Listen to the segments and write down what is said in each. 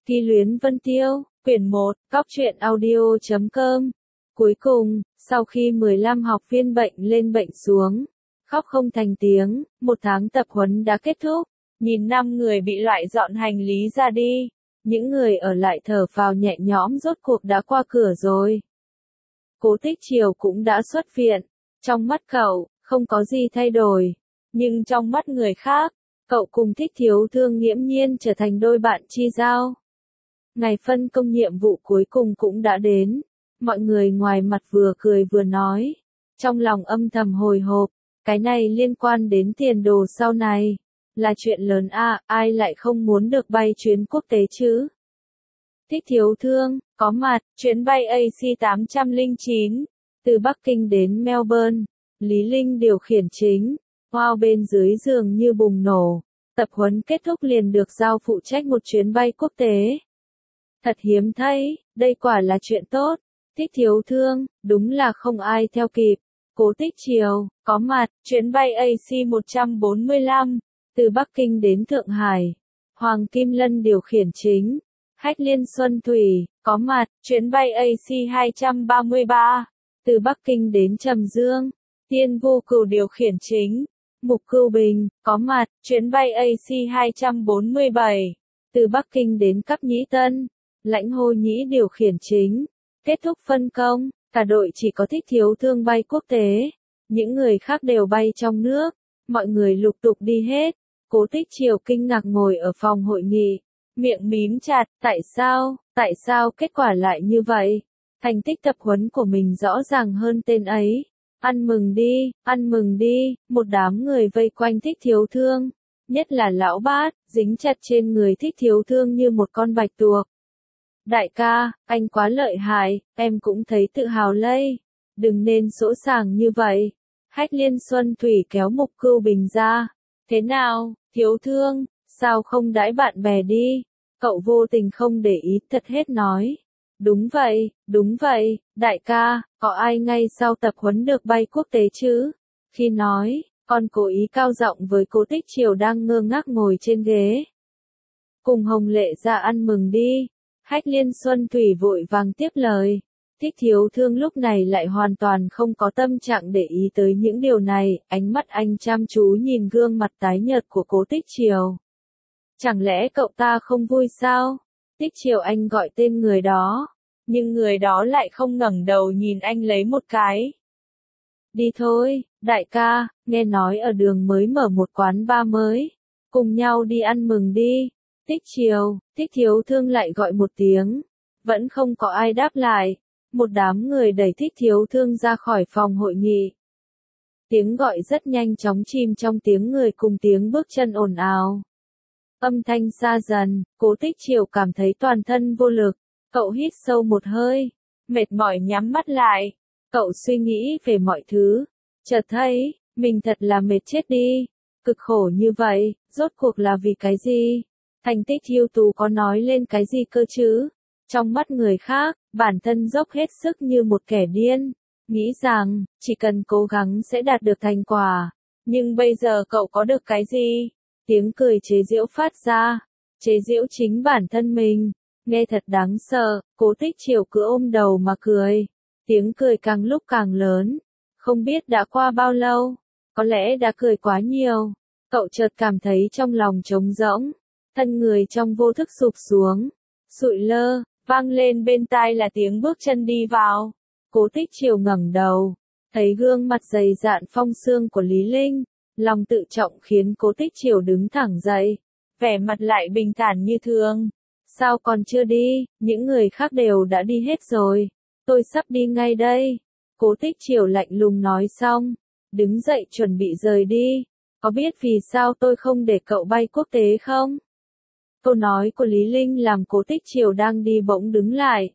Kỳ Luyến Vân Tiêu, quyển 1, Cóc truyện audio.com. Cuối cùng, sau khi 15 học viên bệnh lên bệnh xuống, khóc không thành tiếng, 1 tháng tập huấn đã kết thúc. Nhìn 5 người bị loại dọn hành lý ra đi, những người ở lại thở phào nhẹ nhõm, rốt cuộc đã qua cửa rồi. Cố Tích Triều cũng đã xuất viện. Trong mắt cậu, không có gì thay đổi. Nhưng trong mắt người khác, cậu cùng Thích Thiếu Thương nghiễm nhiên trở thành đôi bạn chi giao. Ngày phân công nhiệm vụ cuối cùng cũng đã đến. Mọi người ngoài mặt vừa cười vừa nói. Trong lòng âm thầm hồi hộp, cái này liên quan đến tiền đồ sau này. Là chuyện lớn à, ai lại không muốn được bay chuyến quốc tế chứ? Thích Thiếu Thương, có mặt, chuyến bay AC809, từ Bắc Kinh đến Melbourne. Lý Linh điều khiển chính. Wow, bên dưới giường như bùng nổ. Tập huấn kết thúc liền được giao phụ trách một chuyến bay quốc tế. Thật hiếm thấy, đây quả là chuyện tốt. Thích Thiếu Thương, đúng là không ai theo kịp. Cố Tích Triều, có mặt, chuyến bay AC145, từ Bắc Kinh đến Thượng Hải. Hoàng Kim Lân điều khiển chính. Hách Liên Xuân Thủy, có mặt, chuyến bay AC233, từ Bắc Kinh đến Trầm Dương. Tiên Vô Cửu điều khiển chính. Mục Cửu Bình, có mặt, chuyến bay AC247, từ Bắc Kinh đến Cáp Nhĩ Tân. Lãnh Hồ Nhĩ điều khiển chính. Kết thúc phân công, cả đội chỉ có Thích Thiếu Thương bay quốc tế. Những người khác đều bay trong nước. Mọi người lục tục đi hết. Cố Tích Triều kinh ngạc ngồi ở phòng hội nghị. Miệng mím chặt, tại sao kết quả lại như vậy? Thành tích tập huấn của mình rõ ràng hơn tên ấy. Ăn mừng đi, một đám người vây quanh Thích Thiếu Thương. Nhất là lão bát, dính chặt trên người Thích Thiếu Thương như một con bạch tuộc. Đại ca, anh quá lợi hại, em cũng thấy tự hào lây. Đừng nên sỗ sàng như vậy. Hách Liên Xuân Thủy kéo Mục Cửu Bình ra. Thế nào, Thiếu Thương, sao không đãi bạn bè đi? Cậu vô tình không để ý thật hết nói. Đúng vậy, đại ca, có ai ngay sau tập huấn được bay quốc tế chứ? Khi nói, còn cố ý cao giọng với Cố Tích Triều đang ngơ ngác ngồi trên ghế. Cùng Hồng Lệ ra ăn mừng đi. Hách Liên Xuân Thủy vội vàng tiếp lời. Thích Thiếu Thương lúc này lại hoàn toàn không có tâm trạng để ý tới những điều này, ánh mắt anh chăm chú nhìn gương mặt tái nhợt của Cố Tích Triều. Chẳng lẽ cậu ta không vui sao? Tích Triều anh gọi tên người đó, nhưng người đó lại không ngẩng đầu nhìn anh lấy một cái. Đi thôi, đại ca, nghe nói ở đường mới mở một quán bar mới. Cùng nhau đi ăn mừng đi. Tích Triều, Thích Thiếu Thương lại gọi một tiếng. Vẫn không có ai đáp lại. Một đám người đẩy Thích Thiếu Thương ra khỏi phòng hội nghị. Tiếng gọi rất nhanh chóng chìm trong tiếng người cùng tiếng bước chân ồn ào. Âm thanh xa dần, Cố Tích Triều cảm thấy toàn thân vô lực. Cậu hít sâu một hơi, mệt mỏi nhắm mắt lại. Cậu suy nghĩ về mọi thứ. Chợt thấy, mình thật là mệt chết đi. Cực khổ như vậy, rốt cuộc là vì cái gì? Thành tích ưu tú có nói lên cái gì cơ chứ? Trong mắt người khác, bản thân dốc hết sức như một kẻ điên. Nghĩ rằng, chỉ cần cố gắng sẽ đạt được thành quả. Nhưng bây giờ cậu có được cái gì? Tiếng cười chế giễu phát ra. Chế giễu chính bản thân mình. Nghe thật đáng sợ, Cố Tích Triều cứ ôm đầu mà cười. Tiếng cười càng lúc càng lớn. Không biết đã qua bao lâu. Có lẽ đã cười quá nhiều. Cậu chợt cảm thấy trong lòng trống rỗng. Thân người trong vô thức sụp xuống. Sụi lơ, vang lên bên tai là tiếng bước chân đi vào. Cố Tích Triều ngẩng đầu. Thấy gương mặt dày dạn phong xương của Lý Linh. Lòng tự trọng khiến Cố Tích Triều đứng thẳng dậy. Vẻ mặt lại bình thản như thường. Sao còn chưa đi, những người khác đều đã đi hết rồi. Tôi sắp đi ngay đây. Cố Tích Triều lạnh lùng nói xong. Đứng dậy chuẩn bị rời đi. Có biết vì sao tôi không để cậu bay quốc tế không? Câu nói của Lý Linh làm Cố Tích Triều đang đi bỗng đứng lại.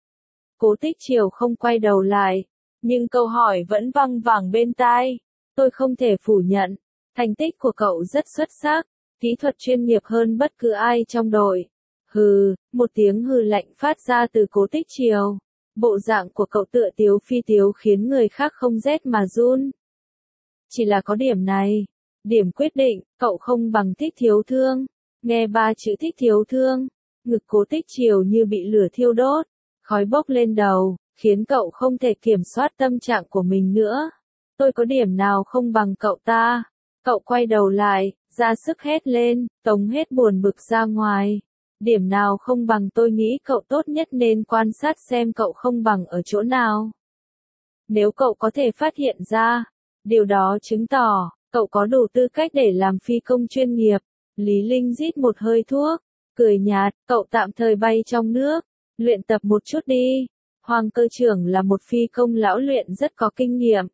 Cố Tích Triều không quay đầu lại. Nhưng câu hỏi vẫn văng vẳng bên tai. Tôi không thể phủ nhận. Thành tích của cậu rất xuất sắc. Kỹ thuật chuyên nghiệp hơn bất cứ ai trong đội. Hừ, một tiếng hừ lạnh phát ra từ Cố Tích Triều. Bộ dạng của cậu tựa tiếu phi tiếu khiến người khác không rét mà run. Chỉ là có điểm này. Điểm quyết định, cậu không bằng Thích Thiếu Thương. Nghe 3 chữ Thích Thiếu Thương. Ngực Cố Tích Triều như bị lửa thiêu đốt, khói bốc lên đầu, khiến cậu không thể kiểm soát tâm trạng của mình nữa. Tôi có điểm nào không bằng cậu ta? Cậu quay đầu lại, ra sức hét lên, tống hết buồn bực ra ngoài. Điểm nào không bằng, tôi nghĩ cậu tốt nhất nên quan sát xem cậu không bằng ở chỗ nào. Nếu cậu có thể phát hiện ra, điều đó chứng tỏ, cậu có đủ tư cách để làm phi công chuyên nghiệp. Lý Linh rít một hơi thuốc, cười nhạt, cậu tạm thời bay trong nước, luyện tập một chút đi. Hoàng cơ trưởng là một phi công lão luyện rất có kinh nghiệm.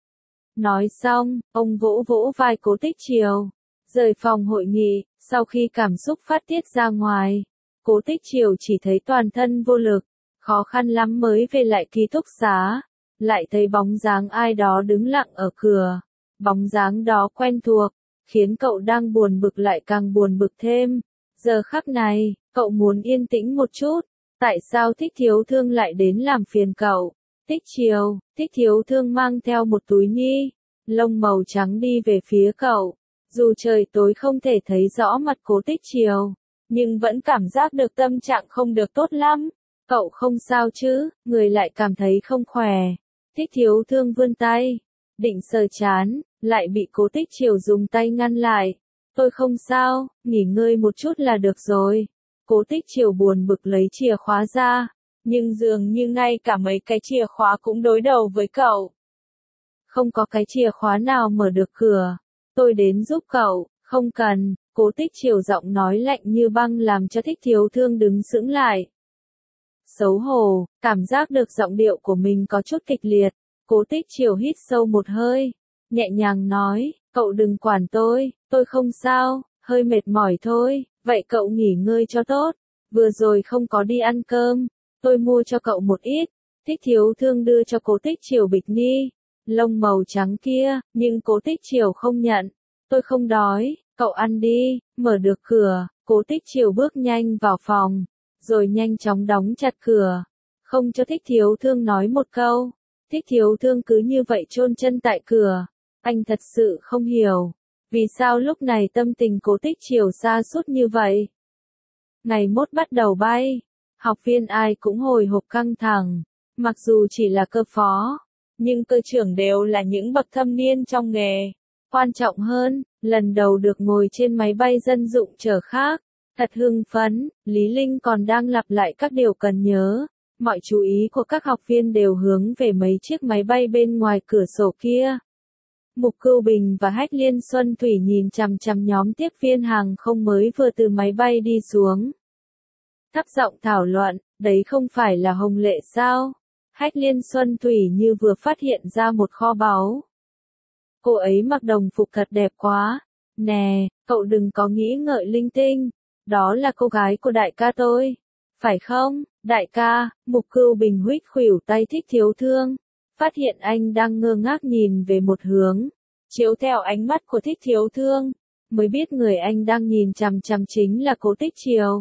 Nói xong, ông vỗ vỗ vai Cố Tích Triều, rời phòng hội nghị. Sau khi cảm xúc phát tiết ra ngoài, Cố Tích Triều chỉ thấy toàn thân vô lực, khó khăn lắm mới về lại ký túc xá, lại thấy bóng dáng ai đó đứng lặng ở cửa. Bóng dáng đó quen thuộc, khiến cậu đang buồn bực lại càng buồn bực thêm. Giờ khắc này, cậu muốn yên tĩnh một chút. Tại sao Thích Thiếu Thương lại đến làm phiền cậu? Tích Triều, Thích Thiếu Thương mang theo một túi ni lông màu trắng đi về phía cậu. Dù trời tối không thể thấy rõ mặt Cố Tích Triều, nhưng vẫn cảm giác được tâm trạng không được tốt lắm. Cậu không sao chứ? Người lại cảm thấy không khỏe. Thích Thiếu Thương vươn tay, định sờ trán, lại bị Cố Tích Triều dùng tay ngăn lại. Tôi không sao, nghỉ ngơi một chút là được rồi. Cố Tích Triều buồn bực lấy chìa khóa ra, nhưng dường như ngay cả mấy cái chìa khóa cũng đối đầu với cậu. Không có cái chìa khóa nào mở được cửa. Tôi đến giúp cậu, không cần. Cố Tích Triều giọng nói lạnh như băng làm cho Thích Thiếu Thương đứng sững lại. Xấu hổ, cảm giác được giọng điệu của mình có chút kịch liệt. Cố Tích Triều hít sâu một hơi, nhẹ nhàng nói, cậu đừng quản tôi không sao, hơi mệt mỏi thôi, vậy cậu nghỉ ngơi cho tốt. Vừa rồi không có đi ăn cơm, tôi mua cho cậu một ít. Thích Thiếu Thương đưa cho Cố Tích Triều bịch ni lông màu trắng kia, nhưng Cố Tích Triều không nhận. Tôi không đói, cậu ăn đi. Mở được cửa, Cố Tích Triều bước nhanh vào phòng, rồi nhanh chóng đóng chặt cửa, không cho Thích Thiếu Thương nói một câu. Thích Thiếu Thương cứ như vậy chôn chân tại cửa. Anh thật sự không hiểu, vì sao lúc này tâm tình Cố Tích Triều sa sút như vậy. Ngày mốt bắt đầu bay, học viên ai cũng hồi hộp căng thẳng, mặc dù chỉ là cơ phó, nhưng cơ trưởng đều là những bậc thâm niên trong nghề. Quan trọng hơn, lần đầu được ngồi trên máy bay dân dụng chở khác, thật hưng phấn. Lý Linh còn đang lặp lại các điều cần nhớ. Mọi chú ý của các học viên đều hướng về mấy chiếc máy bay bên ngoài cửa sổ kia. Mục Cưu Bình và Hách Liên Xuân Thủy nhìn chằm chằm nhóm tiếp viên hàng không mới vừa từ máy bay đi xuống. Thấp giọng thảo luận, đấy không phải là Hồng Lệ sao? Hách Liên Xuân Thủy như vừa phát hiện ra một kho báu. Cô ấy mặc đồng phục thật đẹp quá. Nè, cậu đừng có nghĩ ngợi linh tinh. Đó là cô gái của đại ca tôi. Phải không, đại ca? Mục Cưu Bình huých khuỷu tay Thích Thiếu Thương. Phát hiện anh đang ngơ ngác nhìn về một hướng. Chiếu theo ánh mắt của Thích Thiếu Thương, mới biết người anh đang nhìn chằm chằm chính là Cố Tích Triều.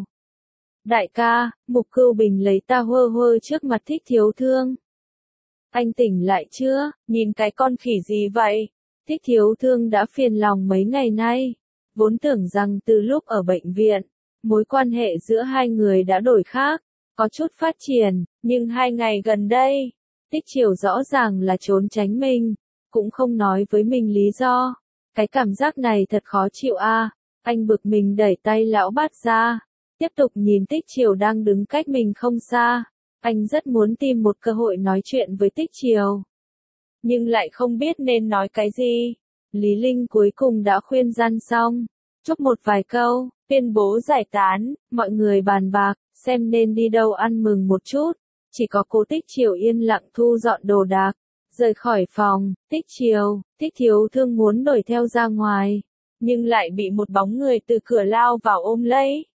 Đại ca, Mục Cưu Bình lấy ta hơ hơ trước mặt Thích Thiếu Thương. Anh tỉnh lại chưa? Nhìn cái con khỉ gì vậy? Thích Thiếu Thương đã phiền lòng mấy ngày nay. Vốn tưởng rằng từ lúc ở bệnh viện, mối quan hệ giữa hai người đã đổi khác, có chút phát triển, nhưng 2 ngày gần đây, Tích Triều rõ ràng là trốn tránh mình, cũng không nói với mình lý do. Cái cảm giác này thật khó chịu a. Anh bực mình đẩy tay lão bát ra, tiếp tục nhìn Tích Triều đang đứng cách mình không xa. Anh rất muốn tìm một cơ hội nói chuyện với Tích Triều, nhưng lại không biết nên nói cái gì. Lý Linh cuối cùng đã khuyên răn xong, chúc một vài câu, tuyên bố giải tán, mọi người bàn bạc, xem nên đi đâu ăn mừng một chút. Chỉ có Cố Tích Triều yên lặng thu dọn đồ đạc, rời khỏi phòng. Tích Triều, Thích Thiếu Thương muốn đuổi theo ra ngoài, nhưng lại bị một bóng người từ cửa lao vào ôm lấy.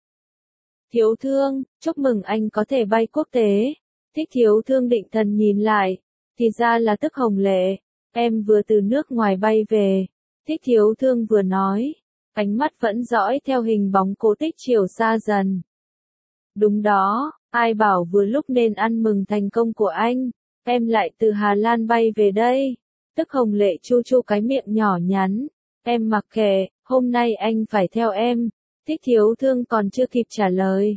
Thiếu Thương, chúc mừng anh có thể bay quốc tế. Thích Thiếu Thương định thần nhìn lại, thì ra là Tức Hồng Lệ. Em vừa từ nước ngoài bay về. Thích Thiếu Thương vừa nói, ánh mắt vẫn dõi theo hình bóng Cố Tích Triều xa dần. Đúng đó, ai bảo vừa lúc nên ăn mừng thành công của anh, em lại từ Hà Lan bay về đây. Tức Hồng Lệ chu chu cái miệng nhỏ nhắn, em mặc kệ, hôm nay anh phải theo em. Thích Thiếu Thương còn chưa kịp trả lời,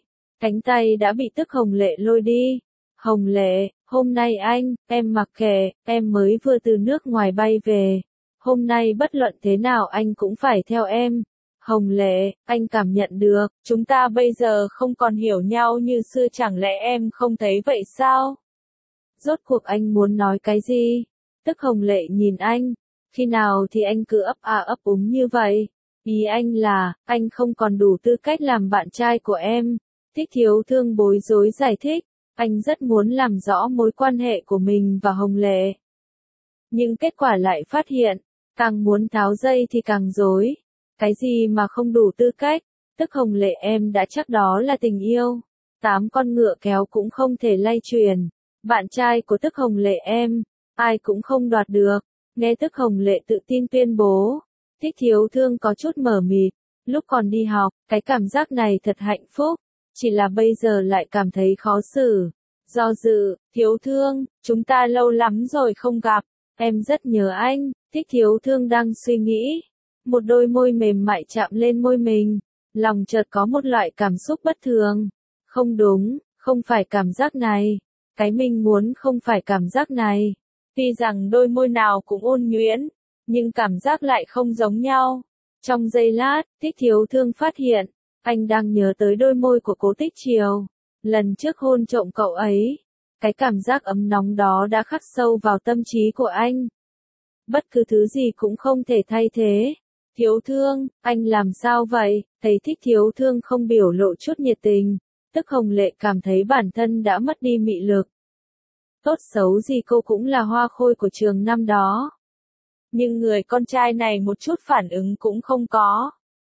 cánh tay đã bị Tức Hồng Lệ lôi đi. Hồng Lệ, hôm nay em mặc kệ, em mới vừa từ nước ngoài bay về. Hôm nay bất luận thế nào anh cũng phải theo em. Hồng Lệ, anh cảm nhận được, chúng ta bây giờ không còn hiểu nhau như xưa, chẳng lẽ em không thấy vậy sao? Rốt cuộc anh muốn nói cái gì? Tức Hồng Lệ nhìn anh, khi nào thì anh cứ ấp úng như vậy? Ý anh là, anh không còn đủ tư cách làm bạn trai của em. Thích Thiếu Thương bối rối giải thích, anh rất muốn làm rõ mối quan hệ của mình và Hồng Lệ. Nhưng kết quả lại phát hiện, càng muốn tháo dây thì càng rối. Cái gì mà không đủ tư cách? Tức Hồng Lệ, em đã chắc đó là tình yêu. 8 con ngựa kéo cũng không thể lay chuyển. Bạn trai của Tức Hồng Lệ em, ai cũng không đoạt được. Nghe Tức Hồng Lệ tự tin tuyên bố, Thích Thiếu Thương có chút mờ mịt. Lúc còn đi học, cái cảm giác này thật hạnh phúc. Chỉ là bây giờ lại cảm thấy khó xử. Do dự, Thiếu Thương, chúng ta lâu lắm rồi không gặp. Em rất nhớ anh. Thích Thiếu Thương đang suy nghĩ. Một đôi môi mềm mại chạm lên môi mình. Lòng chợt có một loại cảm xúc bất thường. Không đúng, không phải cảm giác này. Cái mình muốn không phải cảm giác này. Tuy rằng đôi môi nào cũng ôn nhuyễn, nhưng cảm giác lại không giống nhau. Trong giây lát, Thích Thiếu Thương phát hiện, anh đang nhớ tới đôi môi của Cố Tích Triều. Lần trước hôn trộm cậu ấy, cái cảm giác ấm nóng đó đã khắc sâu vào tâm trí của anh. Bất cứ thứ gì cũng không thể thay thế. Thiếu Thương, anh làm sao vậy? Thấy Thích Thiếu Thương không biểu lộ chút nhiệt tình, Tức Hồng Lệ cảm thấy bản thân đã mất đi mị lực. Tốt xấu gì cô cũng là hoa khôi của trường năm đó. Nhưng người con trai này một chút phản ứng cũng không có.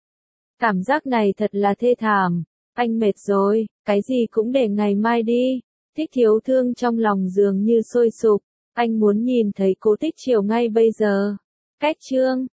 Cảm giác này thật là thê thảm. Anh mệt rồi, cái gì cũng để ngày mai đi. Thích Thiếu Thương trong lòng dường như sôi sục. Anh muốn nhìn thấy Cố Tích Triều ngay bây giờ. Cách chương